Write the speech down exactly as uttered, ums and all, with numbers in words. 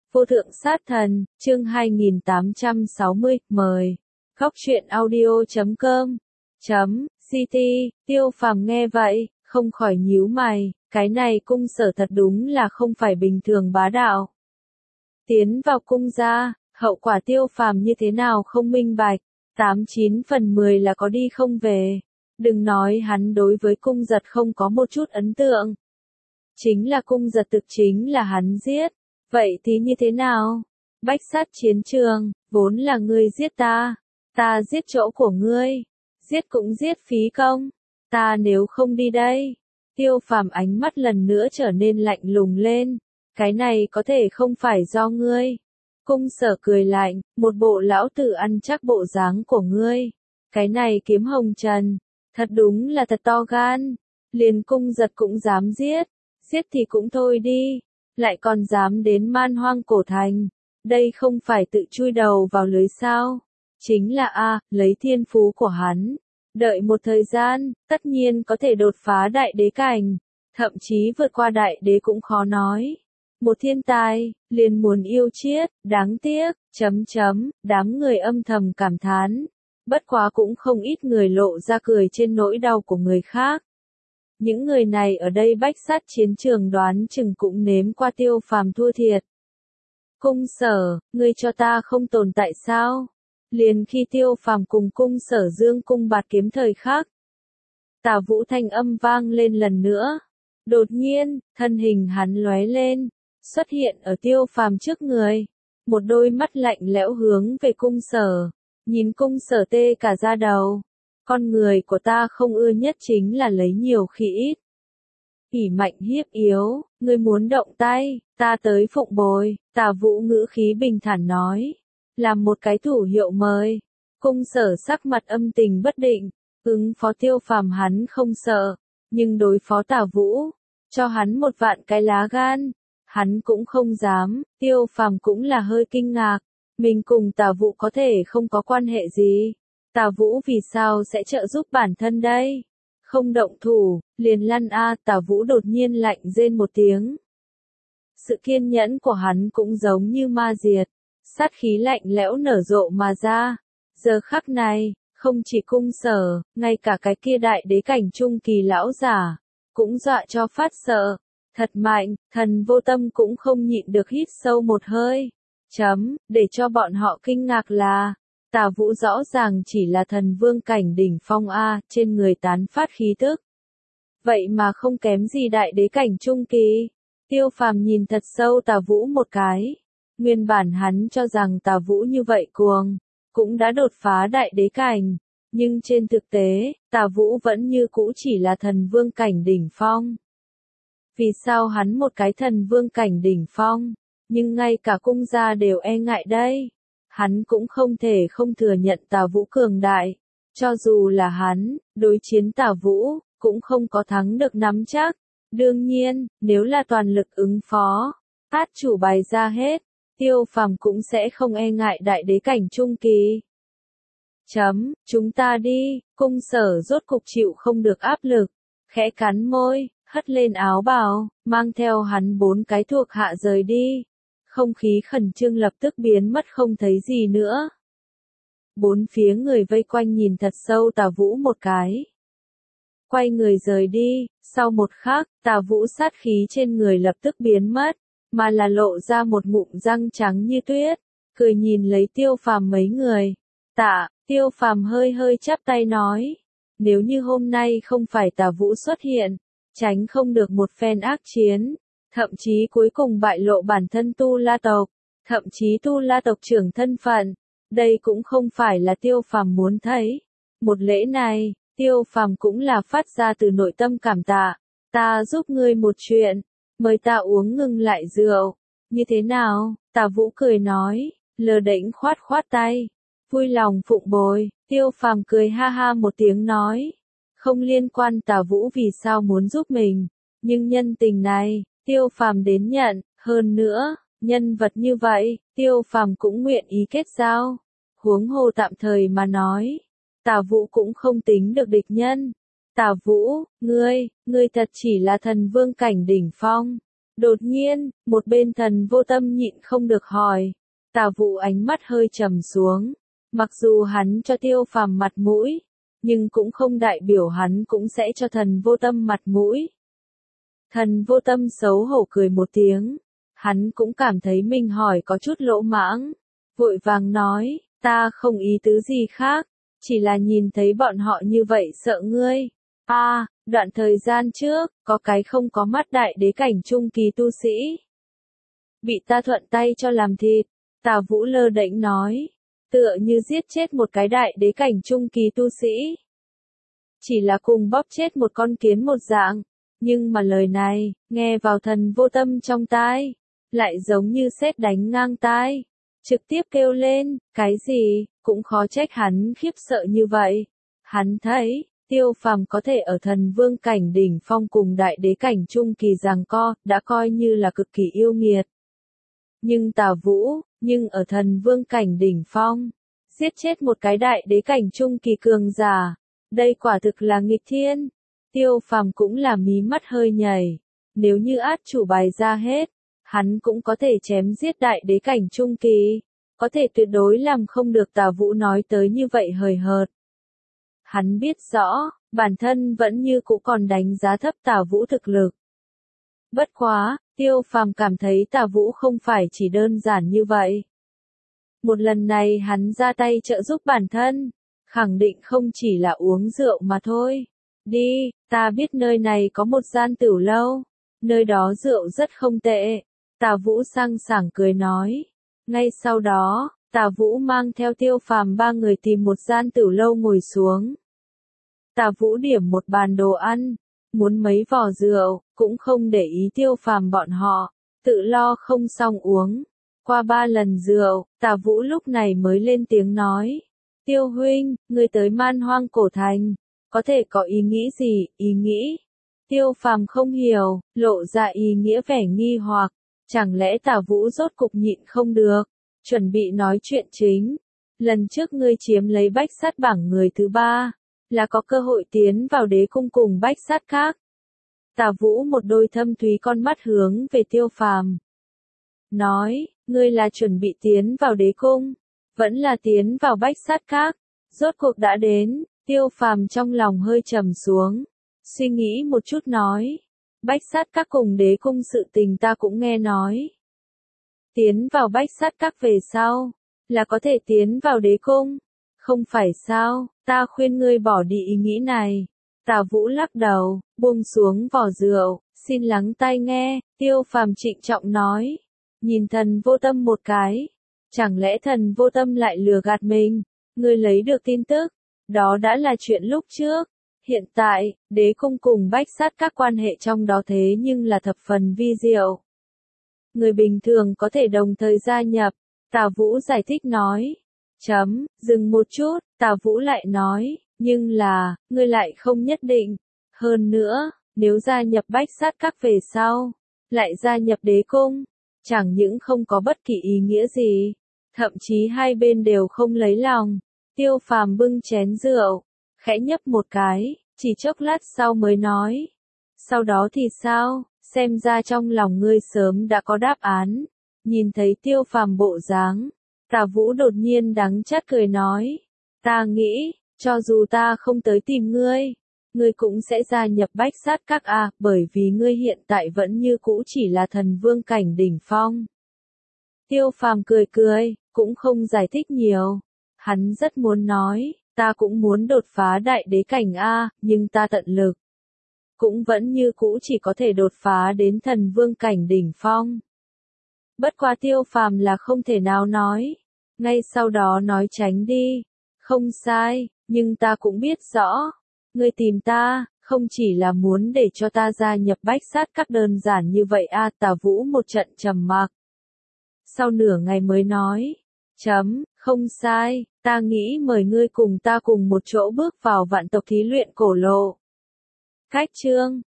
Vô thượng sát thần, chương hai nghìn tám trăm sáu mươi, mời. Góc truyện audio chấm com chấm ct. Tiêu Phàm nghe vậy, không khỏi nhíu mày, cái này cung sở thật đúng là không phải bình thường bá đạo. Tiến vào cung ra, hậu quả Tiêu Phàm như thế nào không minh bạch, tám chín phần mười là có đi không về. Đừng nói hắn đối với cung giật không có một chút ấn tượng. Chính là cung giật thực chính là hắn giết. Vậy thì như thế nào? Bách sát chiến trường, vốn là ngươi giết ta, ta giết chỗ của ngươi, giết cũng giết phí công, ta nếu không đi đây. Tiêu Phàm ánh mắt lần nữa trở nên lạnh lùng lên, cái này có thể không phải do ngươi. Cung sở cười lạnh, một bộ lão tử ăn chắc bộ dáng của ngươi. Cái này kiếm hồng trần, thật đúng là thật to gan, liền cung giật cũng dám giết, giết thì cũng thôi đi. Lại còn dám đến man hoang cổ thành, đây không phải tự chui đầu vào lưới sao? Chính là a, lấy thiên phú của hắn, đợi một thời gian, tất nhiên có thể đột phá đại đế cảnh, thậm chí vượt qua đại đế cũng khó nói. Một thiên tài, liền muốn yêu chiết, đáng tiếc, chấm chấm, đám người âm thầm cảm thán, bất quá cũng không ít người lộ ra cười trên nỗi đau của người khác. Những người này ở đây bách sát chiến trường đoán chừng cũng nếm qua Tiêu Phàm thua thiệt. Cung sở, ngươi cho ta không tồn tại sao? Liền khi Tiêu Phàm cùng cung sở dương cung bạt kiếm thời khắc. Tả Vũ thanh âm vang lên lần nữa. Đột nhiên, thân hình hắn lóe lên, xuất hiện ở Tiêu Phàm trước người. Một đôi mắt lạnh lẽo hướng về cung sở, nhìn cung sở tê cả da đầu. Con người của ta không ưa nhất chính là lấy nhiều khi ít. ỷ mạnh hiếp yếu, ngươi muốn động tay, ta tới phụng bồi. Tả Vũ ngữ khí bình thản nói, làm một cái thủ hiệu mời. Cung sở sắc mặt âm tình bất định, ứng phó Tiêu Phàm hắn không sợ, nhưng đối phó Tả Vũ, cho hắn một vạn cái lá gan, hắn cũng không dám. Tiêu Phàm cũng là hơi kinh ngạc, mình cùng Tả Vũ có thể không có quan hệ gì. Tả Vũ vì sao sẽ trợ giúp bản thân đây? Không động thủ, liền lăn a. Tả Vũ đột nhiên lạnh rên một tiếng. Sự kiên nhẫn của hắn cũng giống như ma diệt, sát khí lạnh lẽo nở rộ mà ra. Giờ khắc này, không chỉ cung sở, ngay cả cái kia đại đế cảnh trung kỳ lão giả, cũng dọa cho phát sợ. Thật mạnh, thần vô tâm cũng không nhịn được hít sâu một hơi. Chấm, để cho bọn họ kinh ngạc là, Tả Vũ rõ ràng chỉ là thần vương cảnh đỉnh phong A, trên người tán phát khí tức. Vậy mà không kém gì đại đế cảnh trung kỳ. Tiêu Phàm nhìn thật sâu Tả Vũ một cái. Nguyên bản hắn cho rằng Tả Vũ như vậy cuồng, cũng đã đột phá đại đế cảnh. Nhưng trên thực tế, Tả Vũ vẫn như cũ chỉ là thần vương cảnh đỉnh phong. Vì sao hắn một cái thần vương cảnh đỉnh phong, nhưng ngay cả cung gia đều e ngại đây? Hắn cũng không thể không thừa nhận Tả Vũ cường đại. Cho dù là hắn, đối chiến Tả Vũ, cũng không có thắng được nắm chắc. Đương nhiên, nếu là toàn lực ứng phó, át chủ bài ra hết, Tiêu Phàm cũng sẽ không e ngại đại đế cảnh trung kỳ. Chấm, chúng ta đi. Cung sở rốt cục chịu không được áp lực, khẽ cắn môi, hất lên áo bào, mang theo hắn bốn cái thuộc hạ rời đi. Không khí khẩn trương lập tức biến mất không thấy gì nữa. Bốn phía người vây quanh nhìn thật sâu Tả Vũ một cái. Quay người rời đi, sau một khắc, Tả Vũ sát khí trên người lập tức biến mất, mà là lộ ra một ngụm răng trắng như tuyết, cười nhìn lấy Tiêu Phàm mấy người. Tạ, Tiêu Phàm hơi hơi chắp tay nói, nếu như hôm nay không phải Tả Vũ xuất hiện, tránh không được một phen ác chiến. Thậm chí cuối cùng bại lộ bản thân Tu La tộc, thậm chí Tu La tộc trưởng thân phận, đây cũng không phải là Tiêu Phàm muốn thấy. Một lễ này, Tiêu Phàm cũng là phát ra từ nội tâm cảm tạ, ta giúp ngươi một chuyện, mời ta uống ngừng lại rượu, như thế nào? Tả Vũ cười nói, lơ đễnh khoát khoát tay, vui lòng phụng bồi. Tiêu Phàm cười ha ha một tiếng nói, không liên quan Tả Vũ vì sao muốn giúp mình, nhưng nhân tình này, Tiêu Phàm đến nhận, hơn nữa, nhân vật như vậy, Tiêu Phàm cũng nguyện ý kết giao. Huống hồ tạm thời mà nói, Tả Vũ cũng không tính được địch nhân. Tả Vũ, ngươi, ngươi thật chỉ là thần vương cảnh đỉnh phong. Đột nhiên, một bên Thần Vô Tâm nhịn không được hỏi. Tả Vũ ánh mắt hơi trầm xuống. Mặc dù hắn cho Tiêu Phàm mặt mũi, nhưng cũng không đại biểu hắn cũng sẽ cho Thần Vô Tâm mặt mũi. Thần Vô Tâm xấu hổ cười một tiếng. Hắn cũng cảm thấy mình hỏi có chút lỗ mãng. Vội vàng nói, ta không ý tứ gì khác, chỉ là nhìn thấy bọn họ như vậy sợ ngươi. À, đoạn thời gian trước, có cái không có mắt đại đế cảnh trung kỳ tu sĩ. Bị ta thuận tay cho làm thịt, Tả Vũ lơ đễnh nói. Tựa như giết chết một cái đại đế cảnh trung kỳ tu sĩ. Chỉ là cùng bóp chết một con kiến một dạng. Nhưng mà lời này, nghe vào Thần Vô Tâm trong tai, lại giống như sét đánh ngang tai. Trực tiếp kêu lên, cái gì, cũng khó trách hắn khiếp sợ như vậy. Hắn thấy, Tiêu Phàm có thể ở thần vương cảnh đỉnh phong cùng đại đế cảnh trung kỳ giằng co, đã coi như là cực kỳ yêu nghiệt. Nhưng Tả Vũ, nhưng ở thần vương cảnh đỉnh phong, giết chết một cái đại đế cảnh trung kỳ cường giả, đây quả thực là nghịch thiên. Tiêu Phàm cũng là mí mắt hơi nhảy, nếu như át chủ bài ra hết, hắn cũng có thể chém giết đại đế cảnh trung kỳ, có thể tuyệt đối làm không được Tả Vũ nói tới như vậy hời hợt. Hắn biết rõ, bản thân vẫn như cũ còn đánh giá thấp Tả Vũ thực lực. Bất quá, Tiêu Phàm cảm thấy Tả Vũ không phải chỉ đơn giản như vậy. Một lần này hắn ra tay trợ giúp bản thân, khẳng định không chỉ là uống rượu mà thôi. Đi, ta biết nơi này có một gian tửu lâu, nơi đó rượu rất không tệ. Tả Vũ sang sảng cười nói. Ngay sau đó, Tả Vũ mang theo Tiêu Phàm ba người tìm một gian tửu lâu ngồi xuống. Tả Vũ điểm một bàn đồ ăn, muốn mấy vò rượu, cũng không để ý Tiêu Phàm bọn họ, tự lo không xong uống. Qua ba lần rượu, Tả Vũ lúc này mới lên tiếng nói. Tiêu huynh, người tới Man Hoang Cổ Thành, có thể có ý nghĩ gì, ý nghĩ? Tiêu Phàm không hiểu, lộ ra ý nghĩa vẻ nghi hoặc, chẳng lẽ Tả Vũ rốt cục nhịn không được, chuẩn bị nói chuyện chính. Lần trước ngươi chiếm lấy bách sát bảng người thứ ba, là có cơ hội tiến vào đế cung cùng bách sát khác. Tả Vũ một đôi thâm thúy con mắt hướng về Tiêu Phàm. Nói, ngươi là chuẩn bị tiến vào đế cung, vẫn là tiến vào bách sát khác, rốt cuộc đã đến. Tiêu Phàm trong lòng hơi trầm xuống, suy nghĩ một chút nói, bách sát các cùng đế cung sự tình ta cũng nghe nói. Tiến vào bách sát các về sau, là có thể tiến vào đế cung, không phải sao, ta khuyên ngươi bỏ đi ý nghĩ này. Tả Vũ lắc đầu, buông xuống vỏ rượu, xin lắng tai nghe. Tiêu Phàm trịnh trọng nói, nhìn Thần Vô Tâm một cái, chẳng lẽ Thần Vô Tâm lại lừa gạt mình, ngươi lấy được tin tức. Đó đã là chuyện lúc trước. Hiện tại, đế cung cùng bách sát các quan hệ trong đó thế nhưng là thập phần vi diệu. Người bình thường có thể đồng thời gia nhập. Tả Vũ giải thích nói. Chấm, dừng một chút, Tả Vũ lại nói, nhưng là, ngươi lại không nhất định. Hơn nữa, nếu gia nhập bách sát các về sau, lại gia nhập đế cung, chẳng những không có bất kỳ ý nghĩa gì, thậm chí hai bên đều không lấy lòng. Tiêu Phàm bưng chén rượu, khẽ nhấp một cái, chỉ chốc lát sau mới nói. Sau đó thì sao, xem ra trong lòng ngươi sớm đã có đáp án. Nhìn thấy Tiêu Phàm bộ dáng, Tả Vũ đột nhiên đắng chát cười nói. Ta nghĩ, cho dù ta không tới tìm ngươi, ngươi cũng sẽ gia nhập bách sát các a, bởi vì ngươi hiện tại vẫn như cũ chỉ là thần vương cảnh đỉnh phong. Tiêu Phàm cười cười, cũng không giải thích nhiều. Hắn rất muốn nói, ta cũng muốn đột phá đại đế cảnh A, nhưng ta tận lực. Cũng vẫn như cũ chỉ có thể đột phá đến thần vương cảnh đỉnh phong. Bất quá Tiêu Phàm là không thể nào nói. Ngay sau đó nói tránh đi. Không sai, nhưng ta cũng biết rõ. Ngươi tìm ta, không chỉ là muốn để cho ta gia nhập bách sát các đơn giản như vậy a. Tả Vũ một trận trầm mặc. Sau nửa ngày mới nói. Chấm, không sai, ta nghĩ mời ngươi cùng ta cùng một chỗ bước vào vạn tộc thí luyện cổ lộ. Cách chương